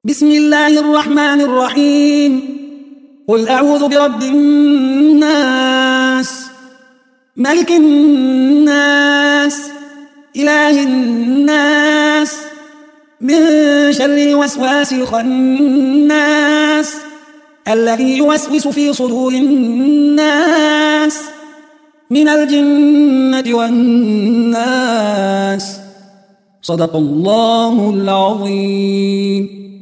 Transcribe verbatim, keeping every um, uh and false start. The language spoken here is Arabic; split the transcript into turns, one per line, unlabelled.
بسم الله الرحمن الرحيم. قل أعوذ برب الناس، ملك الناس، إله الناس، من شر الوسواس الخناس الذي يوسوس في صدور الناس من الجنة والناس. صدق الله العظيم.